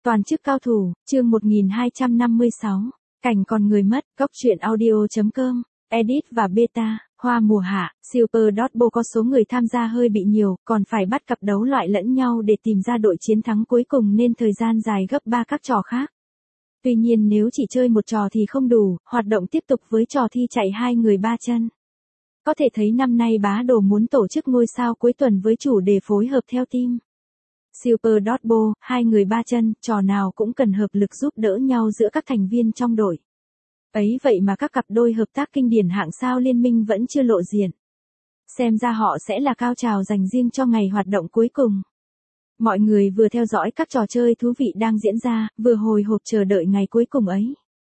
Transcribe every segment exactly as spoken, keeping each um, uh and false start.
Toàn chức cao thủ, chương một nghìn hai trăm năm mươi sáu. Cảnh còn người mất, góc truyện audio.com, edit và beta, hoa mùa hạ, Super Dodgeball có số người tham gia hơi bị nhiều, còn phải bắt cặp đấu loại lẫn nhau để tìm ra đội chiến thắng cuối cùng nên thời gian dài gấp ba các trò khác. Tuy nhiên nếu chỉ chơi một trò thì không đủ, hoạt động tiếp tục với trò thi chạy hai người ba chân. Có thể thấy năm nay bá đồ muốn tổ chức ngôi sao cuối tuần với chủ đề phối hợp theo team. Super Dodgeball, hai người ba chân, trò nào cũng cần hợp lực giúp đỡ nhau giữa các thành viên trong đội. Ấy vậy mà các cặp đôi hợp tác kinh điển hạng sao liên minh vẫn chưa lộ diện. Xem ra họ sẽ là cao trào dành riêng cho ngày hoạt động cuối cùng. Mọi người vừa theo dõi các trò chơi thú vị đang diễn ra, vừa hồi hộp chờ đợi ngày cuối cùng ấy.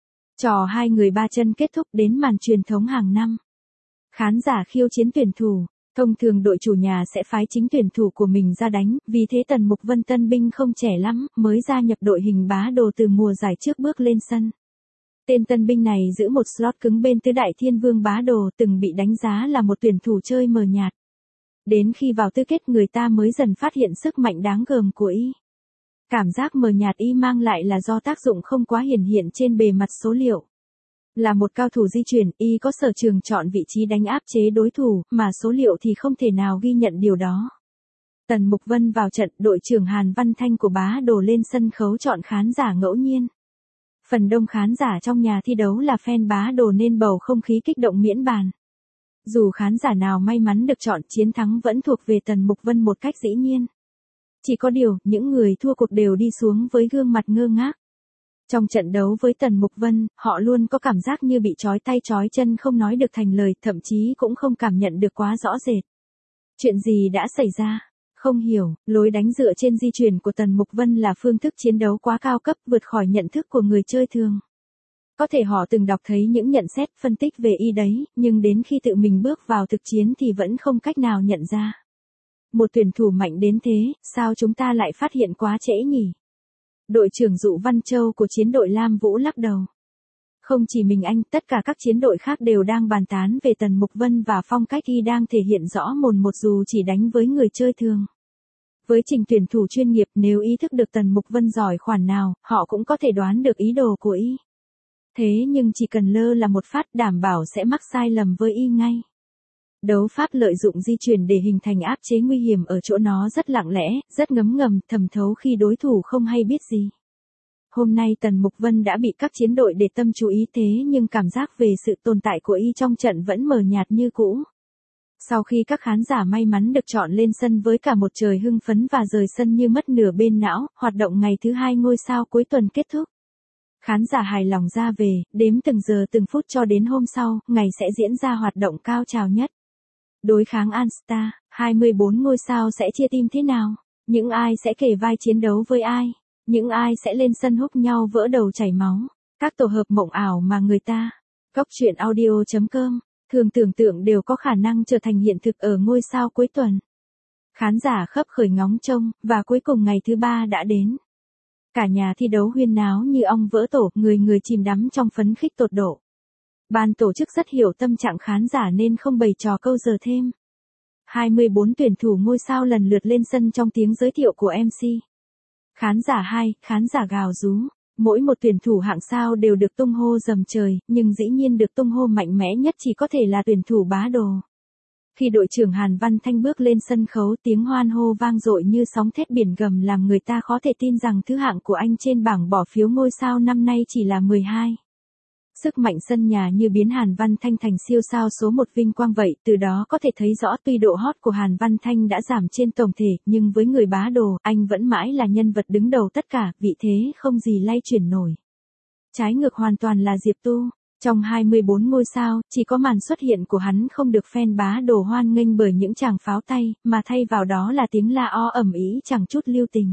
Trò hai người ba chân kết thúc đến màn truyền thống hàng năm. Khán giả khiêu chiến tuyển thủ. Thông thường đội chủ nhà sẽ phái chính tuyển thủ của mình ra đánh, vì thế Tần Mục Vân tân binh không trẻ lắm, mới gia nhập đội hình bá đồ từ mùa giải trước bước lên sân. Tên tân binh này giữ một slot cứng bên tứ đại thiên vương bá đồ, từng bị đánh giá là một tuyển thủ chơi mờ nhạt. Đến khi vào tứ kết người ta mới dần phát hiện sức mạnh đáng gờm của y. Cảm giác mờ nhạt y mang lại là do tác dụng không quá hiển hiện trên bề mặt số liệu. Là một cao thủ di chuyển, y có sở trường chọn vị trí đánh áp chế đối thủ, mà số liệu thì không thể nào ghi nhận điều đó. Tần Mục Vân vào trận, đội trưởng Hàn Văn Thanh của bá đồ lên sân khấu chọn khán giả ngẫu nhiên. Phần đông khán giả trong nhà thi đấu là fan bá đồ nên bầu không khí kích động miễn bàn. Dù khán giả nào may mắn được chọn, chiến thắng vẫn thuộc về Tần Mục Vân một cách dĩ nhiên. Chỉ có điều, những người thua cuộc đều đi xuống với gương mặt ngơ ngác. Trong trận đấu với Tần Mục Vân, họ luôn có cảm giác như bị trói tay trói chân không nói được thành lời, thậm chí cũng không cảm nhận được quá rõ rệt. Chuyện gì đã xảy ra? Không hiểu, lối đánh dựa trên di chuyển của Tần Mục Vân là phương thức chiến đấu quá cao cấp, vượt khỏi nhận thức của người chơi thường. Có thể họ từng đọc thấy những nhận xét, phân tích về y đấy, nhưng đến khi tự mình bước vào thực chiến thì vẫn không cách nào nhận ra. Một tuyển thủ mạnh đến thế, sao chúng ta lại phát hiện quá trễ nhỉ? Đội trưởng Dụ Văn Châu của chiến đội Lam Vũ lắc đầu. Không chỉ mình anh, tất cả các chiến đội khác đều đang bàn tán về Tần Mục Vân và phong cách y đang thể hiện rõ mồn một dù chỉ đánh với người chơi thường. Với trình tuyển thủ chuyên nghiệp, nếu ý thức được Tần Mục Vân giỏi khoản nào, họ cũng có thể đoán được ý đồ của y. Thế nhưng chỉ cần lơ là một phát đảm bảo sẽ mắc sai lầm với y ngay. Đấu pháp lợi dụng di chuyển để hình thành áp chế nguy hiểm ở chỗ nó rất lặng lẽ, rất ngấm ngầm, thẩm thấu khi đối thủ không hay biết gì. Hôm nay Tần Mục Vân đã bị các chiến đội để tâm chú ý thế nhưng cảm giác về sự tồn tại của y trong trận vẫn mờ nhạt như cũ. Sau khi các khán giả may mắn được chọn lên sân với cả một trời hưng phấn và rời sân như mất nửa bên não, hoạt động ngày thứ hai ngôi sao cuối tuần kết thúc. Khán giả hài lòng ra về, đếm từng giờ từng phút cho đến hôm sau, ngày sẽ diễn ra hoạt động cao trào nhất. Đối kháng All-Star, hai mươi bốn ngôi sao sẽ chia team thế nào? Những ai sẽ kể vai chiến đấu với ai? Những ai sẽ lên sân húc nhau vỡ đầu chảy máu? Các tổ hợp mộng ảo mà người ta, góc truyện audio.com, thường tưởng tượng đều có khả năng trở thành hiện thực ở ngôi sao cuối tuần. Khán giả khấp khởi ngóng trông, và cuối cùng ngày thứ ba đã đến. Cả nhà thi đấu huyên náo như ong vỡ tổ, người người chìm đắm trong phấn khích tột độ. Ban tổ chức rất hiểu tâm trạng khán giả nên không bày trò câu giờ thêm. hai mươi bốn tuyển thủ ngôi sao lần lượt lên sân trong tiếng giới thiệu của em xê. Khán giả hai, khán giả gào rú. Mỗi một tuyển thủ hạng sao đều được tung hô dầm trời, nhưng dĩ nhiên được tung hô mạnh mẽ nhất chỉ có thể là tuyển thủ bá đồ. Khi đội trưởng Hàn Văn Thanh bước lên sân khấu, tiếng hoan hô vang dội như sóng thét biển gầm làm người ta khó thể tin rằng thứ hạng của anh trên bảng bỏ phiếu ngôi sao năm nay chỉ là mười hai. Sức mạnh sân nhà như biến Hàn Văn Thanh thành siêu sao số một vinh quang vậy, từ đó có thể thấy rõ tuy độ hot của Hàn Văn Thanh đã giảm trên tổng thể, nhưng với người bá đồ, anh vẫn mãi là nhân vật đứng đầu tất cả, vị thế không gì lay chuyển nổi. Trái ngược hoàn toàn là Diệp Tu. Trong hai mươi bốn ngôi sao, chỉ có màn xuất hiện của hắn không được fan bá đồ hoan nghênh bởi những tràng pháo tay, mà thay vào đó là tiếng la o ầm ĩ chẳng chút lưu tình.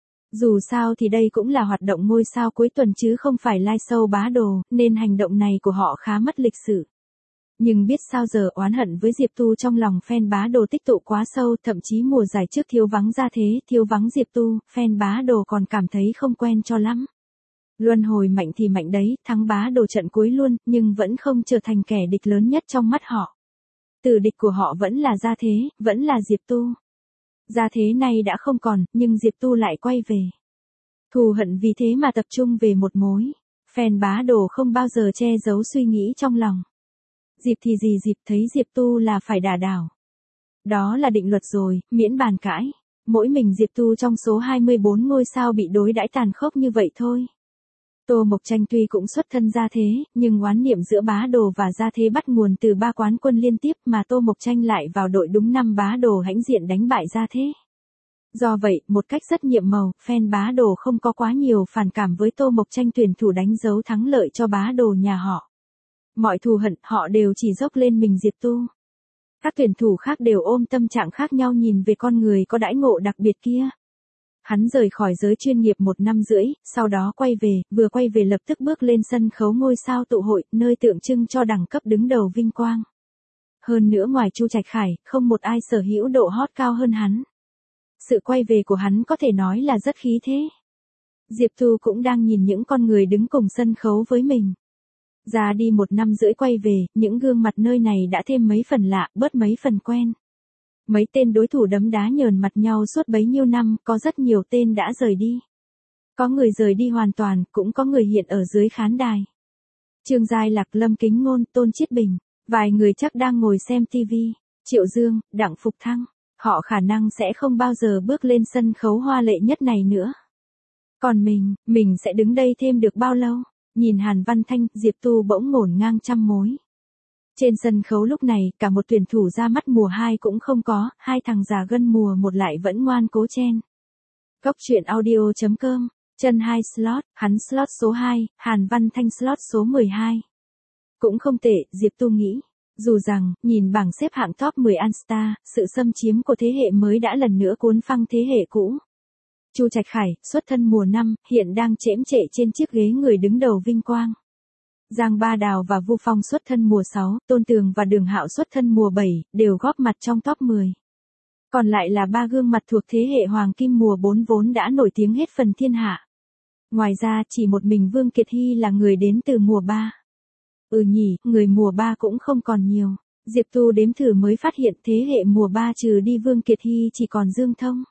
Dù sao thì đây cũng là hoạt động ngôi sao cuối tuần chứ không phải live show bá đồ, nên hành động này của họ khá mất lịch sự. Nhưng biết sao giờ, oán hận với Diệp Tu trong lòng fan bá đồ tích tụ quá sâu, thậm chí mùa giải trước thiếu vắng ra thế, thiếu vắng Diệp Tu, fan bá đồ còn cảm thấy không quen cho lắm. Luân hồi mạnh thì mạnh đấy, thắng bá đồ trận cuối luôn, nhưng vẫn không trở thành kẻ địch lớn nhất trong mắt họ. Tử địch của họ vẫn là gia thế, vẫn là Diệp Tu. Gia thế này đã không còn, nhưng Diệp Tu lại quay về. Thù hận vì thế mà tập trung về một mối. Fan bá đồ không bao giờ che giấu suy nghĩ trong lòng. Dịp thì gì dịp thấy Diệp Tu là phải đả đảo. Đó là định luật rồi, miễn bàn cãi. Mỗi mình Diệp Tu trong số hai mươi bốn ngôi sao bị đối đãi tàn khốc như vậy thôi. Tô Mộc Tranh tuy cũng xuất thân gia thế, nhưng oán niệm giữa bá đồ và gia thế bắt nguồn từ ba quán quân liên tiếp mà Tô Mộc Tranh lại vào đội đúng năm bá đồ hãnh diện đánh bại gia thế. Do vậy, một cách rất nhiệm màu, fan bá đồ không có quá nhiều phản cảm với Tô Mộc Tranh tuyển thủ đánh dấu thắng lợi cho bá đồ nhà họ. Mọi thù hận, họ đều chỉ dốc lên mình Diệp Tu. Các tuyển thủ khác đều ôm tâm trạng khác nhau nhìn về con người có đãi ngộ đặc biệt kia. Hắn rời khỏi giới chuyên nghiệp một năm rưỡi, sau đó quay về, vừa quay về lập tức bước lên sân khấu ngôi sao tụ hội, nơi tượng trưng cho đẳng cấp đứng đầu vinh quang. Hơn nữa ngoài Chu Trạch Khải, không một ai sở hữu độ hot cao hơn hắn. Sự quay về của hắn có thể nói là rất khí thế. Diệp Tu cũng đang nhìn những con người đứng cùng sân khấu với mình. Ra đi một năm rưỡi quay về, những gương mặt nơi này đã thêm mấy phần lạ, bớt mấy phần quen. Mấy tên đối thủ đấm đá nhờn mặt nhau suốt bấy nhiêu năm, có rất nhiều tên đã rời đi. Có người rời đi hoàn toàn, cũng có người hiện ở dưới khán đài. Trương Giai Lạc, Lâm Kính Ngôn, Tôn Chiết Bình, vài người chắc đang ngồi xem tivi, Triệu Dương, Đặng Phục Thăng, họ khả năng sẽ không bao giờ bước lên sân khấu hoa lệ nhất này nữa. Còn mình, mình sẽ đứng đây thêm được bao lâu? Nhìn Hàn Văn Thanh, Diệp Tu bỗng ngổn ngang trăm mối. Trên sân khấu lúc này, cả một tuyển thủ ra mắt mùa hai cũng không có, hai thằng già gân mùa một lại vẫn ngoan cố chen. Góc truyện audio chấm com, chân hai slot, hắn slot số hai, Hàn Văn Thanh slot số mười hai. Cũng không tệ, Diệp Tu nghĩ. Dù rằng, nhìn bảng xếp hạng top mười Anstar, sự xâm chiếm của thế hệ mới đã lần nữa cuốn phăng thế hệ cũ. Chu Trạch Khải, xuất thân mùa năm, hiện đang chễm chệ trên chiếc ghế người đứng đầu vinh quang. Giang Ba Đào và Vu Phong xuất thân mùa sáu, Tôn Tường và Đường Hạo xuất thân mùa bảy, đều góp mặt trong top mười. Còn lại là ba gương mặt thuộc thế hệ Hoàng Kim mùa bốn vốn đã nổi tiếng hết phần thiên hạ. Ngoài ra, chỉ một mình Vương Kiệt Hy là người đến từ mùa ba. Ừ nhỉ, người mùa ba cũng không còn nhiều. Diệp Tu đếm thử mới phát hiện thế hệ mùa ba trừ đi Vương Kiệt Hy chỉ còn Dương Thông.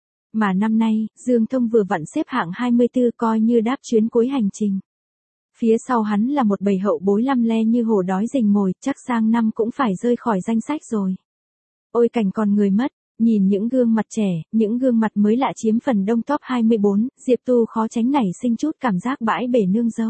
Mà năm nay, Dương Thông vừa vặn xếp hạng hai mươi tư coi như đáp chuyến cuối hành trình. Phía sau hắn là một bầy hậu bối lăm le như hổ đói rình mồi, chắc sang năm cũng phải rơi khỏi danh sách rồi. Ôi cảnh còn người mất, nhìn những gương mặt trẻ, những gương mặt mới lạ chiếm phần đông top hai mươi bốn, Diệp Tu khó tránh nảy sinh chút cảm giác bãi bể nương dâu.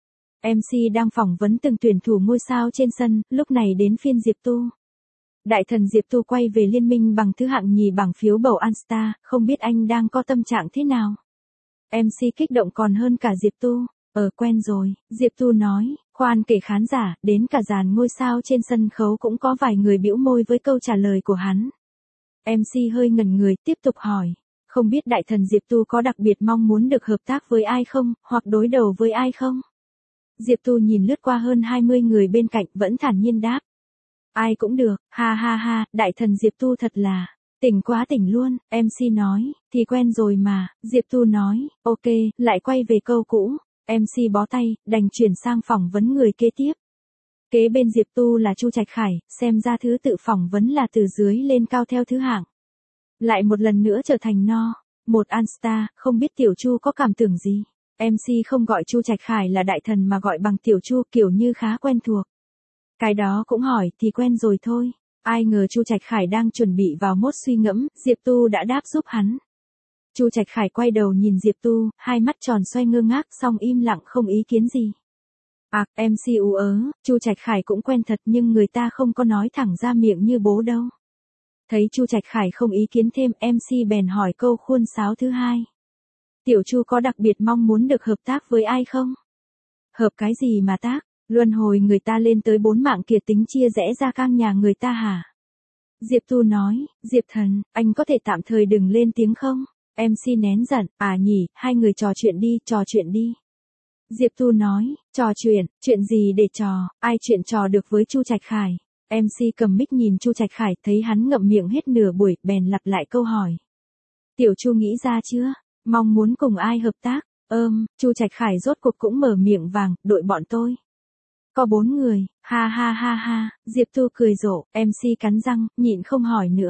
em xê đang phỏng vấn từng tuyển thủ ngôi sao trên sân, lúc này đến phiên Diệp Tu. Đại thần Diệp Tu quay về liên minh bằng thứ hạng nhì bảng phiếu bầu Anstar, không biết anh đang có tâm trạng thế nào. em xê kích động còn hơn cả Diệp Tu. Ờ quen rồi, Diệp Tu nói, khoan kể khán giả, đến cả dàn ngôi sao trên sân khấu cũng có vài người bĩu môi với câu trả lời của hắn. em xê hơi ngẩn người, tiếp tục hỏi, không biết đại thần Diệp Tu có đặc biệt mong muốn được hợp tác với ai không, hoặc đối đầu với ai không? Diệp Tu nhìn lướt qua hơn hai mươi người bên cạnh vẫn thản nhiên đáp. Ai cũng được, ha ha ha, đại thần Diệp Tu thật là, tỉnh quá tỉnh luôn, em xê nói, thì quen rồi mà, Diệp Tu nói, ok, lại quay về câu cũ, em xê bó tay, đành chuyển sang phỏng vấn người kế tiếp. Kế bên Diệp Tu là Chu Trạch Khải, xem ra thứ tự phỏng vấn là từ dưới lên cao theo thứ hạng. Lại một lần nữa trở thành no, một Anstar, không biết Tiểu Chu có cảm tưởng gì. em xê không gọi Chu Trạch Khải là đại thần mà gọi bằng Tiểu Chu kiểu như khá quen thuộc. Cái đó cũng hỏi thì quen rồi thôi. Ai ngờ Chu Trạch Khải đang chuẩn bị vào mốt suy ngẫm, Diệp Tu đã đáp giúp hắn. Chu Trạch Khải quay đầu nhìn Diệp Tu, hai mắt tròn xoay ngơ ngác xong im lặng không ý kiến gì. À, em xê ú ớ, Chu Trạch Khải cũng quen thật nhưng người ta không có nói thẳng ra miệng như bố đâu. Thấy Chu Trạch Khải không ý kiến thêm, em xê bèn hỏi câu khuôn sáo thứ hai. Tiểu Chu có đặc biệt mong muốn được hợp tác với ai không? Hợp cái gì mà tác? Luân hồi người ta lên tới bốn mạng kia tính chia rẽ ra cang nhà người ta hả? Diệp Tu nói, Diệp thần, anh có thể tạm thời đừng lên tiếng không? em xê nén giận, à nhỉ, hai người trò chuyện đi, trò chuyện đi. Diệp Tu nói, trò chuyện, chuyện gì để trò, ai chuyện trò được với Chu Trạch Khải. em xê cầm mic nhìn Chu Trạch Khải thấy hắn ngậm miệng hết nửa buổi, bèn lặp lại câu hỏi. Tiểu Chu nghĩ ra chưa? Mong muốn cùng ai hợp tác? Ơm, Chu Trạch Khải rốt cuộc cũng mở miệng vàng, đội bọn tôi. Có bốn người, ha ha ha ha, Diệp Tu cười rộ, em xê cắn răng, nhịn không hỏi nữa.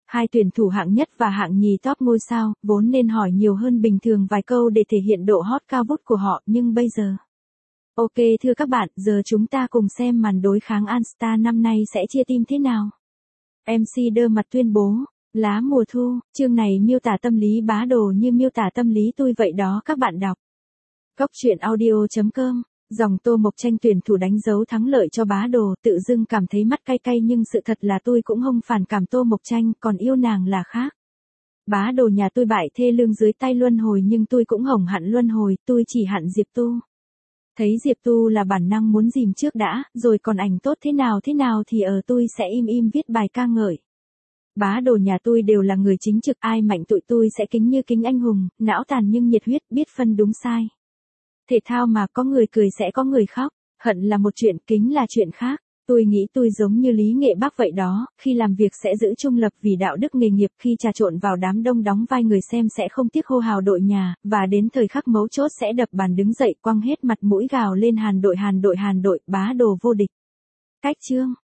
Hai tuyển thủ hạng nhất và hạng nhì top ngôi sao, vốn nên hỏi nhiều hơn bình thường vài câu để thể hiện độ hot cao vút của họ, nhưng bây giờ. Ok thưa các bạn, giờ chúng ta cùng xem màn đối kháng All Star năm nay sẽ chia team thế nào. em xê Đơ Mặt tuyên bố, lá mùa thu, chương này miêu tả tâm lý bá đồ như miêu tả tâm lý tôi vậy đó các bạn đọc. Cốc truyện audio chấm com, dòng Tô Mộc Tranh tuyển thủ đánh dấu thắng lợi cho bá đồ, tự dưng cảm thấy mắt cay cay nhưng sự thật là tôi cũng không phản cảm Tô Mộc Tranh, còn yêu nàng là khác. Bá đồ nhà tôi bại thê lương dưới tay luân hồi nhưng tôi cũng hổng hận luân hồi, tôi chỉ hận Diệp Tu. Thấy Diệp Tu là bản năng muốn dìm trước đã, rồi còn ảnh tốt thế nào thế nào thì ở tôi sẽ im im viết bài ca ngợi. Bá đồ nhà tôi đều là người chính trực, ai mạnh tụi tôi sẽ kính như kính anh hùng, não tàn nhưng nhiệt huyết, biết phân đúng sai. Thể thao mà có người cười sẽ có người khóc, hận là một chuyện, kính là chuyện khác. Tôi nghĩ tôi giống như Lý Nghệ Bắc vậy đó, khi làm việc sẽ giữ trung lập vì đạo đức nghề nghiệp, khi trà trộn vào đám đông đóng vai người xem sẽ không tiếc hô hào đội nhà, và đến thời khắc mấu chốt sẽ đập bàn đứng dậy quăng hết mặt mũi gào lên Hàn đội Hàn đội Hàn đội, bá đồ vô địch. Cách chương